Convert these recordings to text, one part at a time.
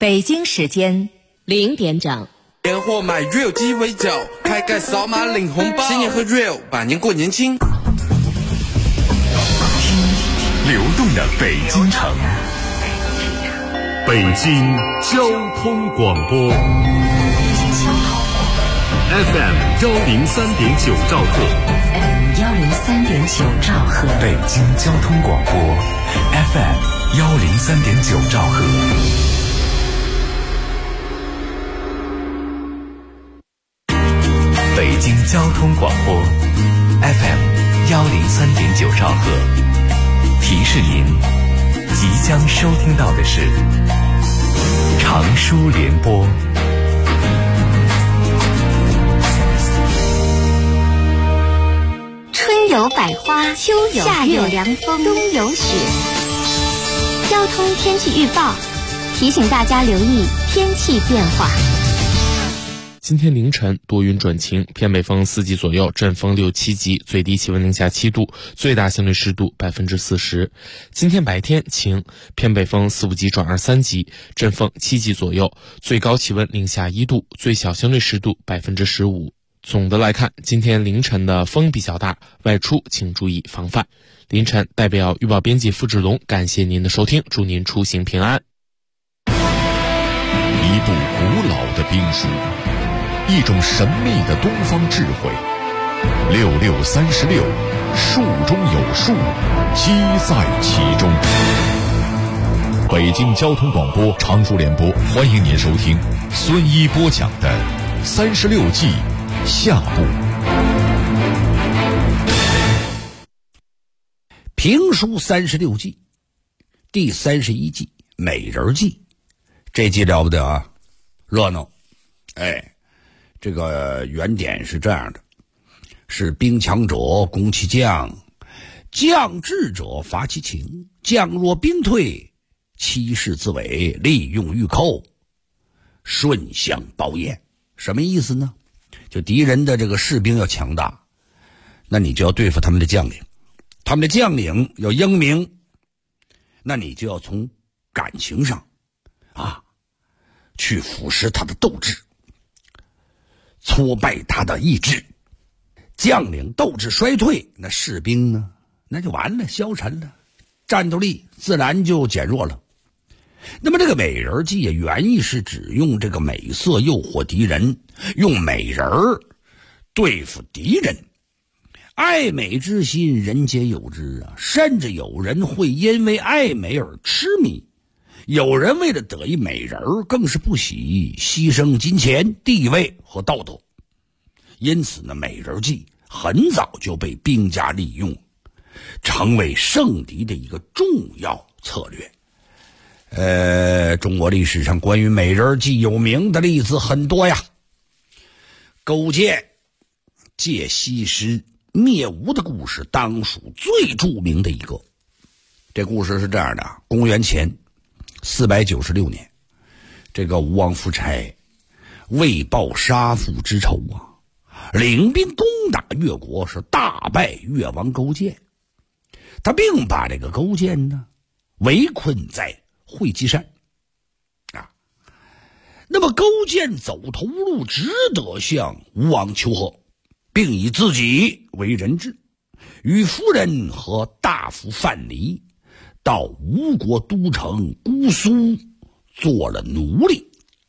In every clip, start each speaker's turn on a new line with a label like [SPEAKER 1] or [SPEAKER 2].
[SPEAKER 1] 北京时间
[SPEAKER 2] 0点整。
[SPEAKER 3] 年货买 real 鸡尾酒，开盖扫码领红包，新年喝 real， 百年过年轻。
[SPEAKER 4] 听流动的北京城，北京交通广播 FM 103.9兆赫
[SPEAKER 5] 103.9兆赫，
[SPEAKER 4] 北京交通广播 FM 103.9兆赫。北京交通广播 FM 103.9兆赫，提示您即将收听到的是长舒联播。
[SPEAKER 6] 春有百花，秋有夏有凉风，冬有雪。交通天气预报提醒大家留意天气变化。
[SPEAKER 7] 今天凌晨多云转晴，偏北风4级左右，阵风6、7级，最低气温零下7度，最大相对湿度40%。今天白天晴，偏北风4、5级转2、3级，阵风7级左右，最高气温零下1度，最小相对湿度15%。总的来看，今天凌晨的风比较大，外出请注意防范。凌晨代表预报编辑付志龙，感谢您的收听，祝您出行平安。
[SPEAKER 4] 一部古老的兵书，一种神秘的东方智慧，6636，术中有术，机在其中。北京交通广播长舒联播，欢迎您收听孙一播讲的36计下部。
[SPEAKER 8] 评书36计，第31计美人计。这计了不得啊，热闹。这个原点是这样的，是兵强者攻其将，将智者伐其情，将若兵退，欺世自伪，利用御寇，顺相包宴。什么意思呢？就敌人的这个士兵要强大，那你就要对付他们的将领，他们的将领要英明，那你就要从感情上去腐蚀他的斗志，挫败他的意志。将领斗志衰退，那士兵呢，那就完了，消沉了，战斗力自然就减弱了。那么这个美人计原意是指用这个美色诱惑敌人，用美人对付敌人。爱美之心人皆有之啊，甚至有人会因为爱美而痴迷，有人为了得一美人更是不惜牺牲金钱、地位和道德。因此呢，美人计很早就被兵家利用，成为胜敌的一个重要策略。中国历史上关于美人计有名的例子很多呀。勾践借西施灭吴的故事当属最著名的一个。这故事是这样的，公元前496年，这个吴王夫差为报杀父之仇领兵攻打越国，是大败越王勾践。他并把这个勾践呢围困在会稽山那么勾践走投无路，只得向吴王求和，并以自己为人质，与夫人和大夫范蠡到吴国都城姑苏做了奴隶。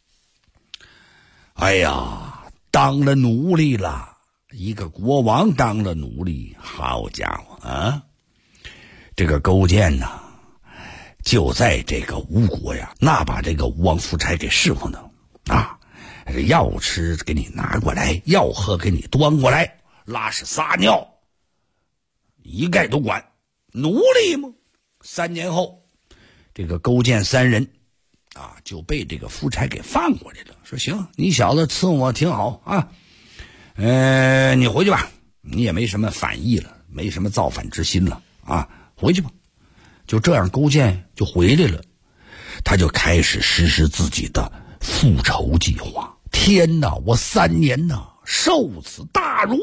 [SPEAKER 8] 当了奴隶了，一个国王当了奴隶，好家伙啊！这个勾践呢，就在这个吴国呀，那把这个吴王夫差给侍奉的要吃给你拿过来，要喝给你端过来，拉屎撒尿一概都管，奴隶吗？3年后，这个勾践3人就被这个夫差给放过来了，说行，你小子伺候我挺好你回去吧，你也没什么反意了，没什么造反之心了回去吧。就这样，勾践就回来了，他就开始实施自己的复仇计划。天哪，我3年受此大辱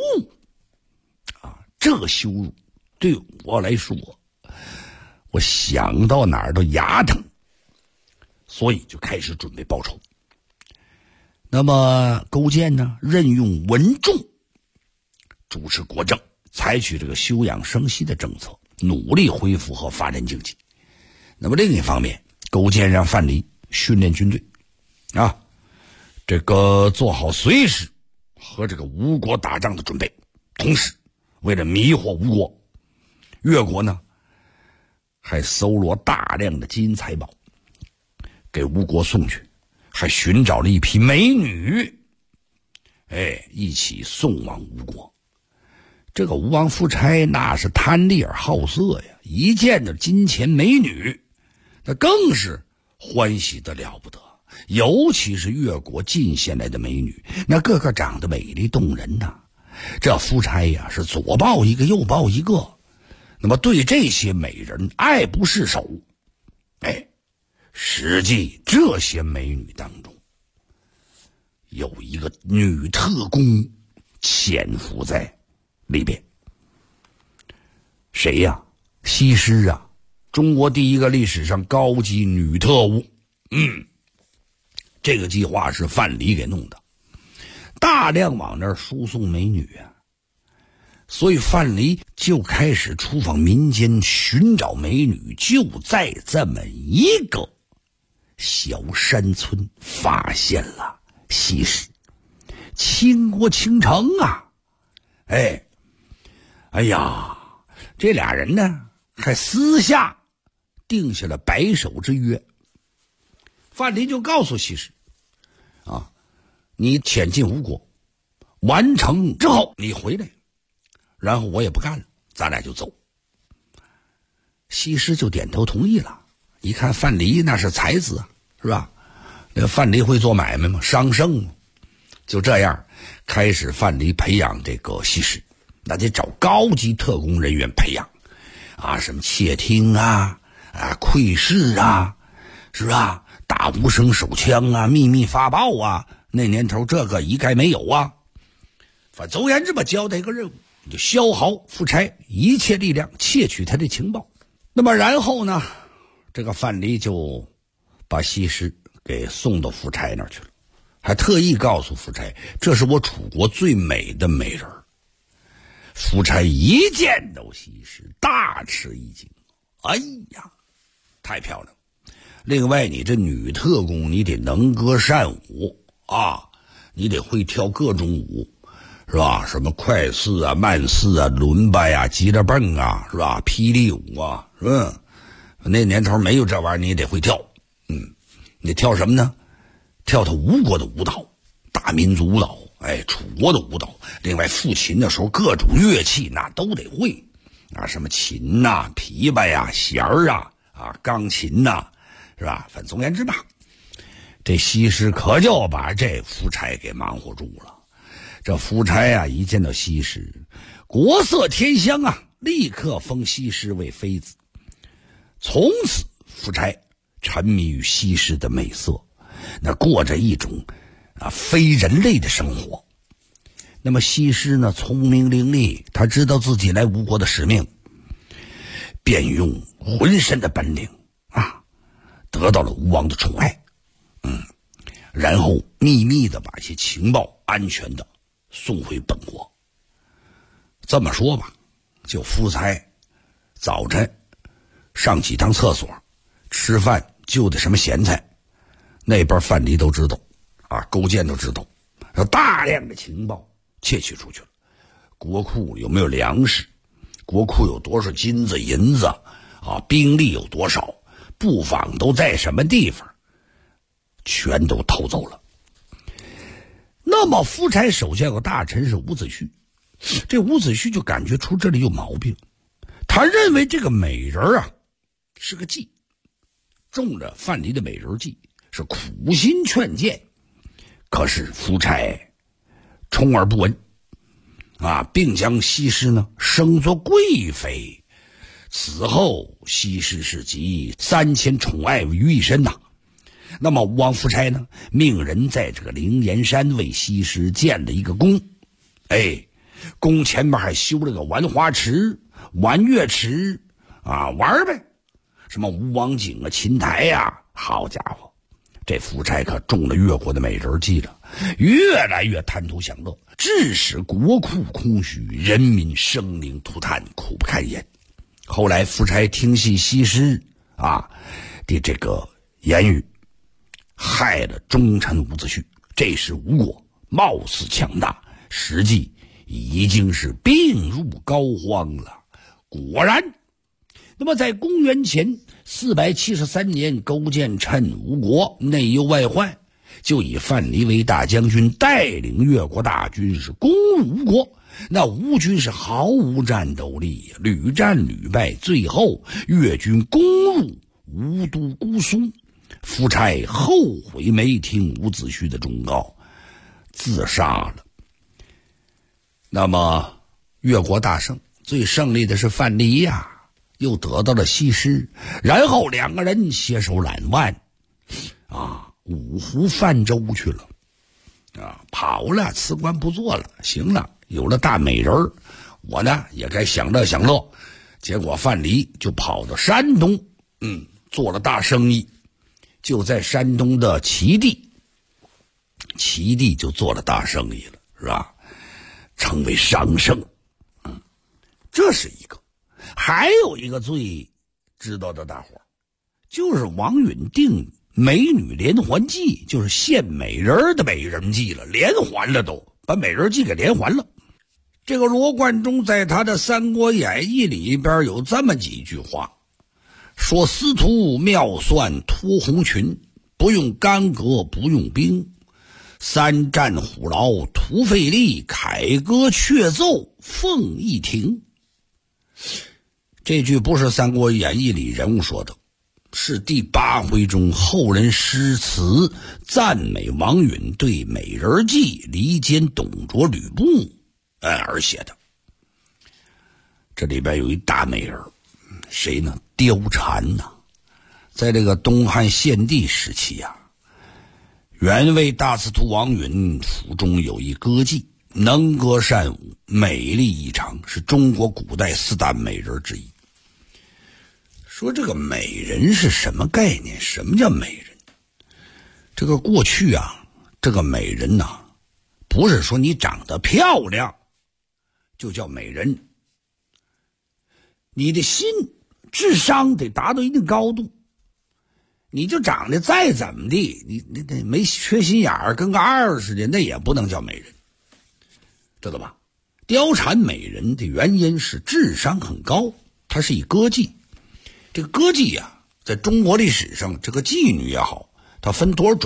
[SPEAKER 8] 这羞辱对我来说，我想到哪儿都牙疼。 所以就开始准备报仇。那么勾践呢，任用文仲主持国政，采取这个休养生息的政策，努力恢复和发展经济。那么另一方面，勾践让范蠡训练军队啊，这个做好随时和这个吴国打仗的准备。同时为了迷惑吴国，越国呢还搜罗大量的金银财宝给吴国送去，还寻找了一批美女，一起送往吴国。这个吴王夫差那是贪利而好色呀，一见着金钱美女，那更是欢喜得了不得。尤其是越国进献来的美女，那个个长得美丽动人呐。这夫差呀是左抱一个右抱一个，那么对这些美人爱不释手。实际这些美女当中有一个女特工潜伏在里边。谁呀？西施啊，中国第一个历史上高级女特务。这个计划是范蠡给弄的，大量往那儿输送美女啊，所以范蠡就开始出访民间寻找美女，就在这么一个小山村发现了西施。倾国倾城啊！这俩人呢还私下定下了白首之约。范蠡就告诉西施你潜进吴国，完成之后你回来，然后我也不干了，咱俩就走。西施就点头同意了。一看范蠡那是才子啊，是吧？那范蠡会做买卖吗？商盛吗？就这样开始范蠡培养这个西施，那得找高级特工人员培养什么窃听窥视是吧？打无声手枪秘密发报那年头这个一概没有反正总而言之吧，交代一个任务，就消耗夫差一切力量窃取他的情报。那么然后呢，这个范蠡就把西施给送到夫差那儿去了，还特意告诉夫差，这是我楚国最美的美人。夫差一见到西施大吃一惊，太漂亮。另外你这女特工你得能歌善舞你得会跳各种舞，是吧？什么快四慢四伦巴吉他蹦是吧？霹雳舞是吧？那年头没有这玩意儿，你也得会跳。你跳什么呢？跳吴国的舞蹈，大民族舞蹈，楚国的舞蹈。另外抚琴的时候各种乐器那都得会什么琴琵琶弦钢琴是吧？反正总而言之吧，这西施可就把这夫差给忙活住了。这夫差一见到西施，国色天香立刻封西施为妃子。从此夫差沉迷于西施的美色，那过着一种非人类的生活。那么西施呢，聪明伶俐，她知道自己来吴国的使命，便用浑身的本领得到了吴王的宠爱。然后秘密的把一些情报安全的送回本国。这么说吧，就夫差早晨上几趟厕所，吃饭就的什么咸菜，那边范蠡都知道勾践都知道，有大量的情报窃取出去了。国库有没有粮食，国库有多少金子银子兵力有多少，布防都在什么地方，全都偷走了。那么夫差手下有个大臣是伍子胥，这伍子胥就感觉出这里有毛病，他认为这个美人是个计，中了范蠡的美人计，是苦心劝谏。可是夫差充耳不闻并将西施呢升作贵妃。此后西施是集3000宠爱于一身那么吴王夫差呢，命人在这个灵岩山为西施建了一个宫，宫前面还修了个玩花池、玩乐池玩呗，什么吴王井琴台好家伙， 这夫差可中了越国的美人计了，越来越贪图享乐，致使国库空虚，人民生灵涂炭，苦不堪言。后来夫差听信西施的这个言语，害了忠臣伍子胥。这时吴国貌似强大，实际已经是病入膏肓了。果然，那么在公元前473年，勾践趁吴国内忧外患，就以范蠡为大将军，带领越国大军是攻入吴国。那吴军是毫无战斗力，屡战屡败，最后越军攻入吴都姑苏。夫差后悔没听伍子胥的忠告，自杀了。那么越国大胜，最胜利的是范蠡呀，又得到了西施，然后两个人携手揽腕五湖泛舟去了跑了，辞官不做了，行了，有了大美人，我呢也该享乐享乐。结果范蠡就跑到山东做了大生意，就在山东的齐地就做了大生意了，是吧？成为商圣。这是一个。还有一个最知道的大伙，就是王允定美女连环计，就是献美人的美人计了，连环了，都把美人计给连环了。这个罗贯中在他的《三国演义》里边有这么几句话，说司徒妙算脱红裙，不用干戈不用兵，三战虎牢徒费力，凯歌却奏凤翼亭。这句不是《三国演义》里人物说的，是第8回中后人诗词赞美王允对美人计离间董卓吕布而写的。这里边有一大美人，谁呢？貂蝉呐。在这个东汉献帝时期原魏大司徒王允府中有一歌妓，能歌善舞，美丽异常，是中国古代4大美人之一。说这个美人是什么概念？什么叫美人？这个过去这个美人不是说你长得漂亮就叫美人，你的心智商得达到一定高度，你就长得再怎么地，你没缺心眼儿，跟个二似的，那也不能叫美人，知道吧？貂蝉美人的原因是智商很高，她是一歌妓。这个歌妓在中国历史上，这个妓女也好，它分多少种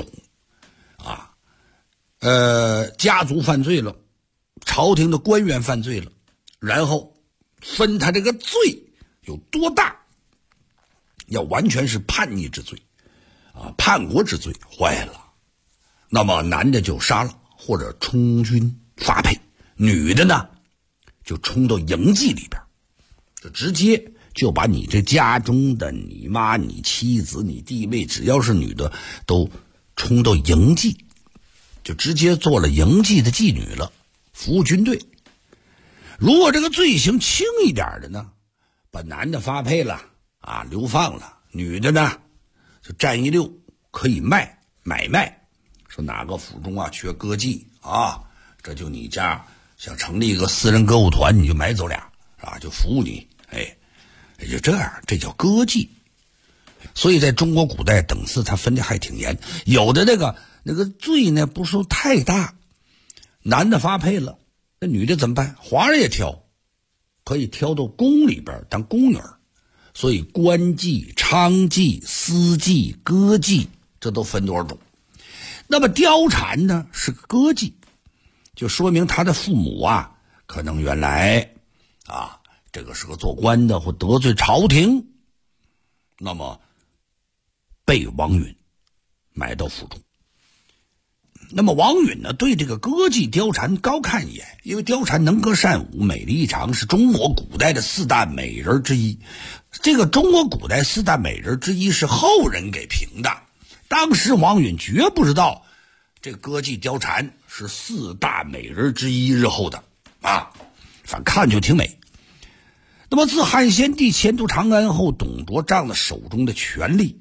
[SPEAKER 8] 家族犯罪了，朝廷的官员犯罪了，然后分他这个罪有多大，要完全是叛逆之罪叛国之罪，坏了，那么男的就杀了或者充军发配，女的呢就冲到营妓里边，就直接就把你这家中的你妈、你妻子、你弟妹，只要是女的都冲到营妓，就直接做了营妓的妓女了，服务军队。如果这个罪行轻一点的呢，把男的发配了流放了，女的呢就占一溜，可以买卖，说哪个府中缺歌妓这就你家想成立一个私人歌舞团，你就买走俩就服务你，也就这样，这叫歌妓。所以在中国古代等次他分的还挺严，有的那个罪呢不是太大，男的发配了，那女的怎么办？皇上也挑，可以挑到宫里边当宫女，所以官妓、娼妓、私妓、歌妓，这都分多少种。那么貂蝉呢是个歌妓，就说明他的父母可能原来这个是个做官的，或得罪朝廷，那么被王允买到府中。那么王允呢对这个歌妓貂蝉高看一眼，因为貂蝉能歌善舞，美丽异常，是中国古代的4大美人之一。这个中国古代4大美人之一是后人给评的，当时王允绝不知道这个歌妓貂蝉是4大美人之一，日后的反正看就挺美。那么自汉献帝迁都长安后，董卓仗了手中的权力，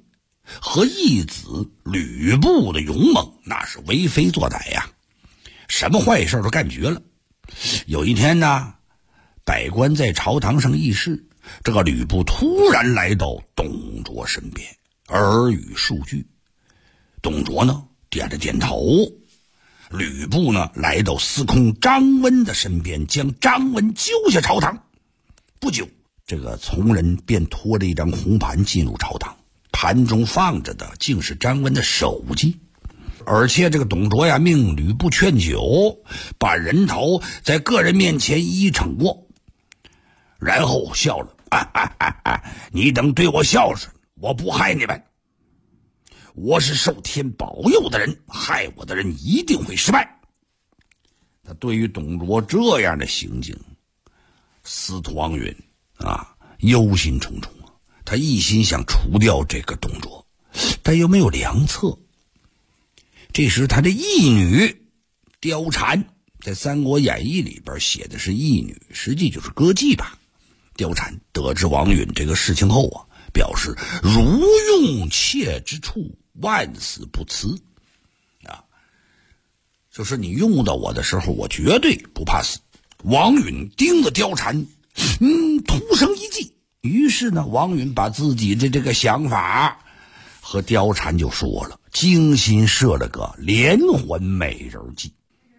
[SPEAKER 8] 和义子吕布的勇猛那是为非作歹呀，什么坏事都干绝了。有一天呢，百官在朝堂上议事，这个吕布突然来到董卓身边，耳语数句。董卓呢点了点头。吕布呢来到司空张温的身边，将张温揪下朝堂。不久，这个从人便拖着一张红盘进入朝堂，盘中放着的竟是张温的手机。而且这个董卓呀，命吕布劝酒，把人头在个人面前一一称过，然后笑了，你等对我孝顺，我不害你们。我是受天保佑的人，害我的人一定会失败。他对于董卓这样的行径，司徒王允忧心忡忡啊，他一心想除掉这个董卓，但又没有良策。这时他的义女貂蝉，在《三国演义》里边写的是义女，实际就是歌妓吧。貂蝉得知王允这个事情后啊，表示如用妾之处，万死不辞啊，就是你用到我的时候，我绝对不怕死。王允盯着貂蝉，突生一计。于是呢，王允把自己的这个想法和貂蝉就说了，精心设了个连环美人计。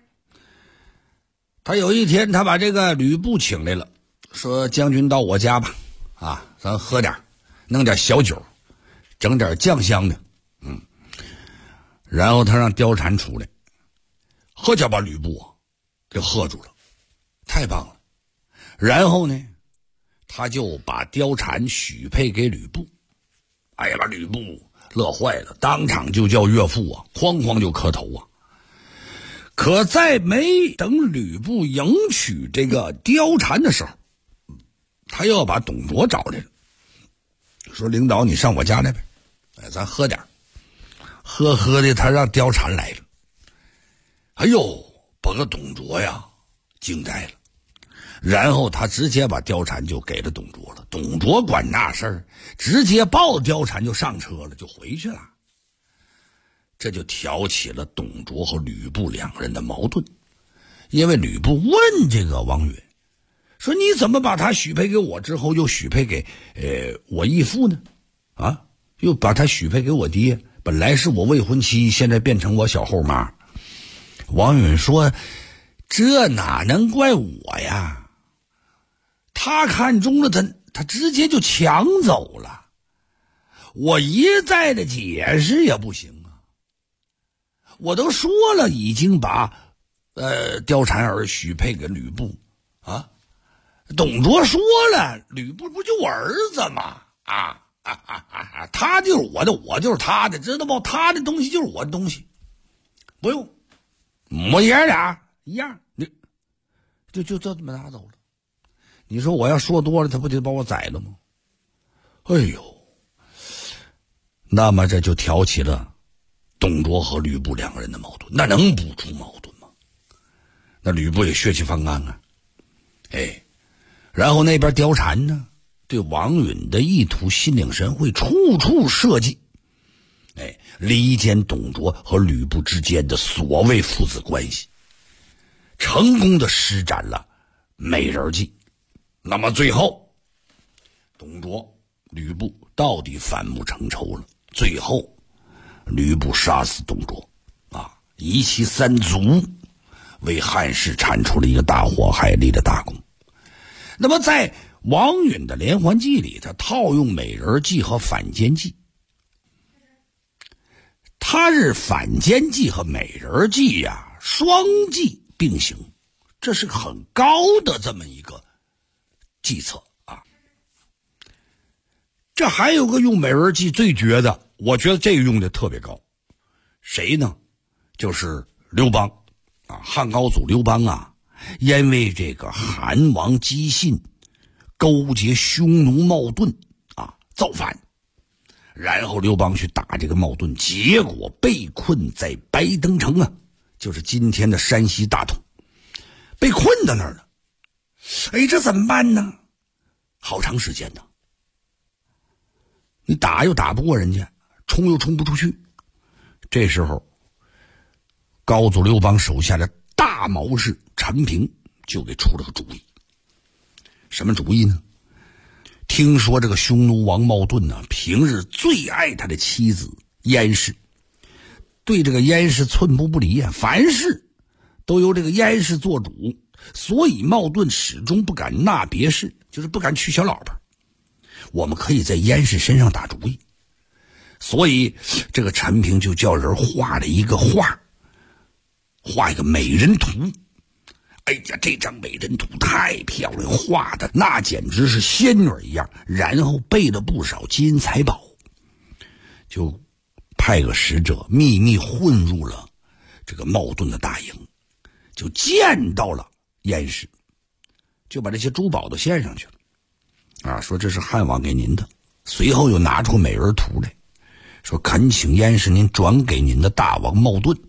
[SPEAKER 8] 他有一天，他把这个吕布请来了，说：“将军到我家吧，咱喝点，弄点小酒，整点酱香的。”然后他让貂蝉出来，喝家把吕布给喝住了，太棒了。然后呢，他就把貂蝉许配给吕布。哎呀，把吕布乐坏了，当场就叫岳父哐哐就磕头。可在没等吕布迎娶这个貂蝉的时候，他又要把董卓找来了，说：“领导，你上我家来呗，咱喝点。”喝的他让貂蝉来了，哎呦，把个董卓呀惊呆了。然后他直接把貂蝉就给了董卓了，董卓管那事儿，直接抱貂蝉就上车了，就回去了。这就挑起了董卓和吕布两人的矛盾。因为吕布问这个王允说：“你怎么把他许配给我之后又许配给我义父呢？又把他许配给我爹，本来是我未婚妻，现在变成我小后妈。”王允说：“这哪能怪我呀？他看中了他直接就抢走了，我一再的解释也不行啊。我都说了，已经把貂蝉儿许配给吕布啊。董卓说了，吕布不就我儿子吗？他就是我的，我就是他的，知道不？他的东西就是我的东西，不用，母爷俩一样，你就这么拿走了。你说我要说多了，他不就把我宰了吗？哎呦，那么这就挑起了董卓和吕布两个人的矛盾，那能不出矛盾吗？那吕布也血气方刚啊，然后那边貂蝉呢，对王允的意图心领神会，处处设计，离间董卓和吕布之间的所谓父子关系，成功的施展了美人计。那么最后，董卓、吕布到底反目成仇了。最后，吕布杀死董卓，夷其三族，为汉室铲除了一个大祸害，立了大功。那么在王允的连环计里，他套用美人计和反间计，他是反间计和美人计双计并行，这是很高的这么一个计策啊。这还有个用美人计最绝的，我觉得这个用的特别高，谁呢？就是刘邦汉高祖刘邦因为这个韩王姬信勾结匈奴冒顿造反，然后刘邦去打这个冒顿，结果被困在白登城就是今天的山西大同，被困在那儿了。这怎么办呢？好长时间呢，你打又打不过人家， 冲又冲不出去。这时候高祖刘邦手下的大谋士陈平就给出了个主意。什么主意呢？听说这个匈奴王冒顿呢，平日最爱他的妻子燕氏，对这个燕氏寸步不离啊，凡事都由这个燕氏做主，所以冒顿始终不敢纳别氏，就是不敢娶小老婆。我们可以在燕氏身上打主意，所以这个陈平就叫人画了一个画，画一个美人图。哎呀，这张美人图太漂亮，画的那简直是仙女一样，然后备了不少金银财宝，就派个使者秘密混入了这个冒顿的大营，就见到了燕氏，就把这些珠宝都献上去了说这是汉王给您的，随后又拿出美人图来，说恳请燕氏您转给您的大王冒顿。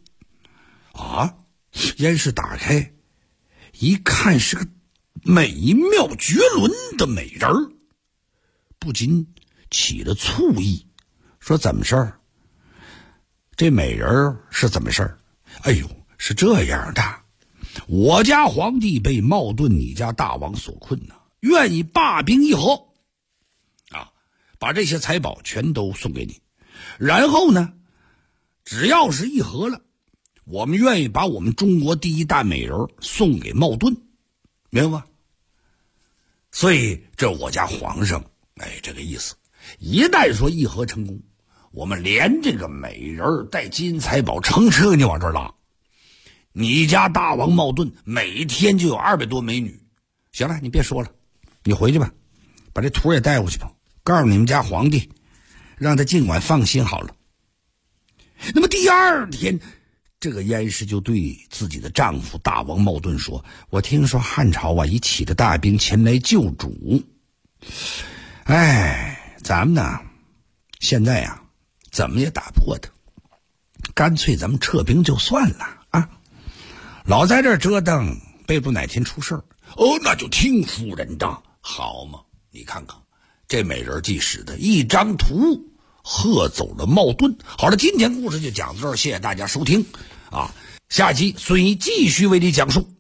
[SPEAKER 8] 燕氏打开一看，是个美妙绝伦的美人儿，不禁起了醋意，说怎么事儿？这美人是怎么事儿？哎呦，是这样的，我家皇帝被冒顿你家大王所困呢，愿意罢兵议和把这些财宝全都送给你，然后呢，只要是议和了，我们愿意把我们中国第一大美人送给冒顿，明白吗？所以这我家皇上这个意思，一旦说议和成功，我们连这个美人带金银财宝乘车给你往这儿拉，你家大王冒顿每天就有200多美女。行了，你别说了，你回去吧，把这图也带过去吧，告诉你们家皇帝，让他尽管放心好了。那么第二天，这个燕氏就对自己的丈夫大王冒顿说，我听说汉朝已起了大兵前来救主，咱们呢现在怎么也打不过他，干脆咱们撤兵就算了老在这儿折腾，备不哪天出事儿。那就听夫人的，好嘛，你看看这美人计使的一张图喝走了冒顿。好了，今天故事就讲到这儿，谢谢大家收听下集孙一继续为你讲述。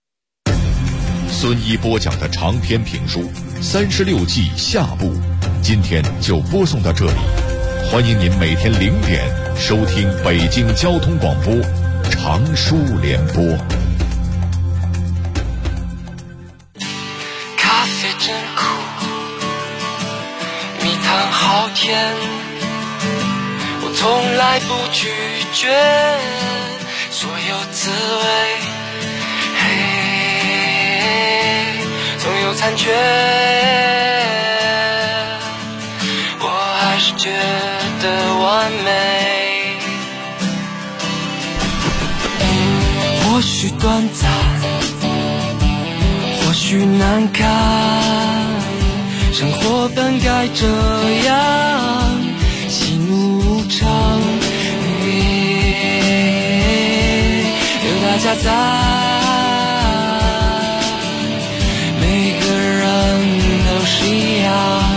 [SPEAKER 4] 孙一播讲的长篇评书《36计》下部，今天就播送到这里。欢迎您每天0点收听北京交通广播长书联播。
[SPEAKER 1] 咖啡真苦，蜜糖好甜，我从来不拒绝所有滋味，总有残缺，我还是觉得完美。或许短暂，或许难堪，生活本该这样，喜怒无常，有大家在，每个人都是一样。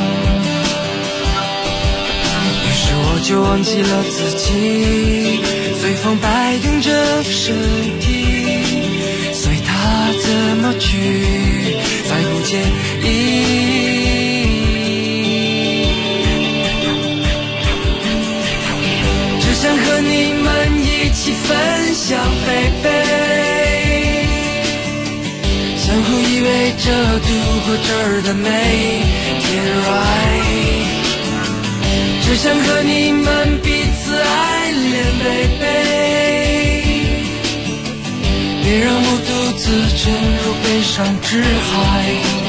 [SPEAKER 1] 于是我就忘记了自己，随风摆动着身体，随他怎么去，再不介意。只想和你们一起分享，baby，相互依偎着度过这儿的每天 right。只想和你们彼此爱恋 baby， 别让我独自沉入悲伤之海。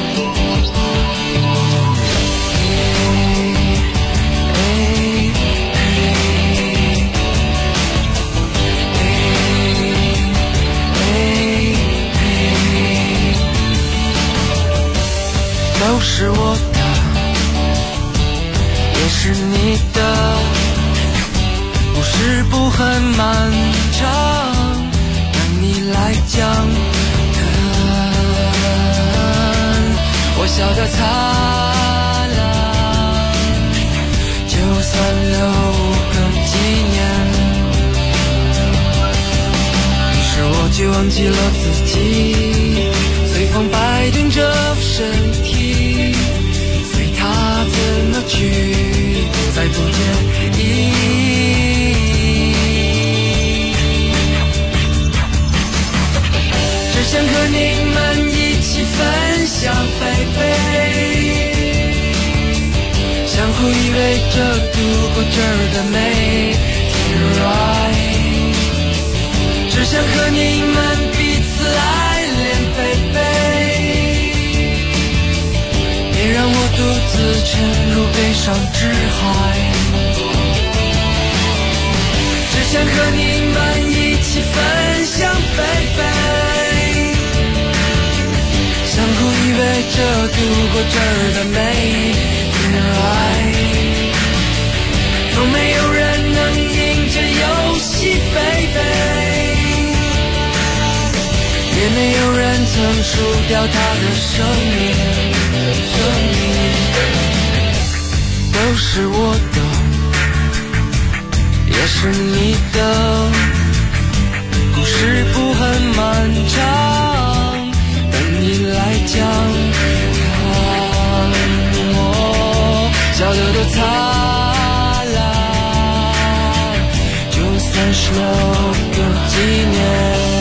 [SPEAKER 1] 都是我的，也是你的，故事不很漫长，让你来讲。我笑得灿烂，就算流却忘记了自己，随风摆动着身体，随它怎么去，再不介意。只想和你们一起分享baby，相互依偎着度过这儿的每天 right， 只想和你们彼此爱恋 baby， 别让我独自沉入悲伤之海，只想和你们一起分享 baby， 相互依偎着度过这儿的每从没有人能赢这游戏 baby， 也没有人曾输掉他的生命，都是我的，也是你的，故事不很漫长，等你来讲，笑得多灿烂，就36个纪念。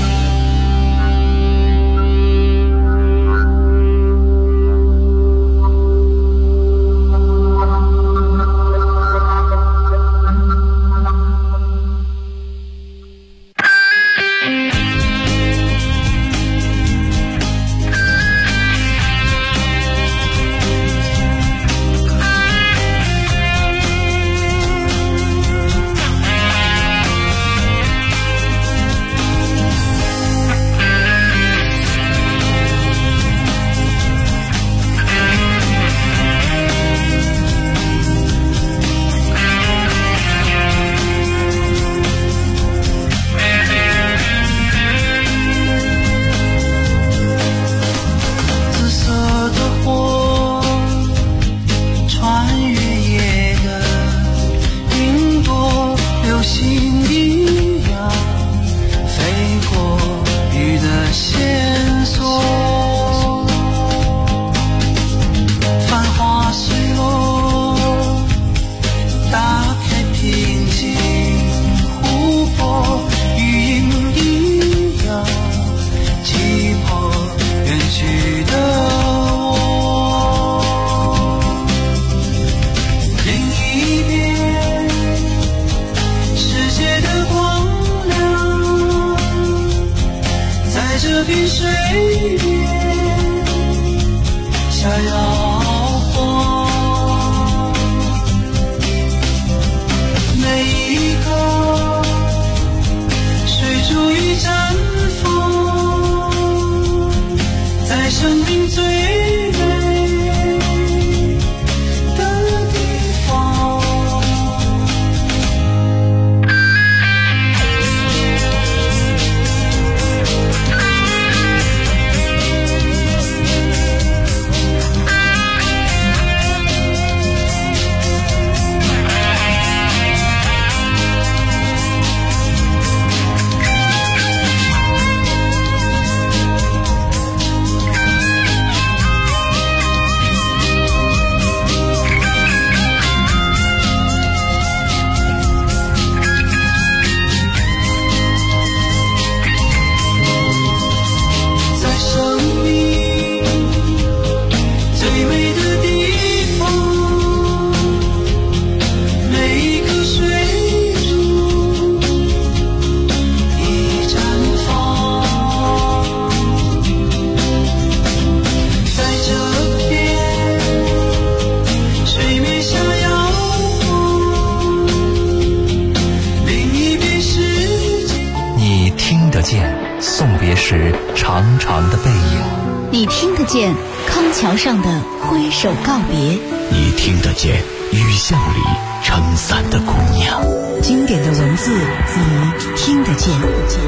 [SPEAKER 2] 长长的背影，
[SPEAKER 5] 你听得见康桥上的挥手告别，
[SPEAKER 2] 你听得见雨巷里撑伞的姑娘，
[SPEAKER 5] 经典的文字，你听得见。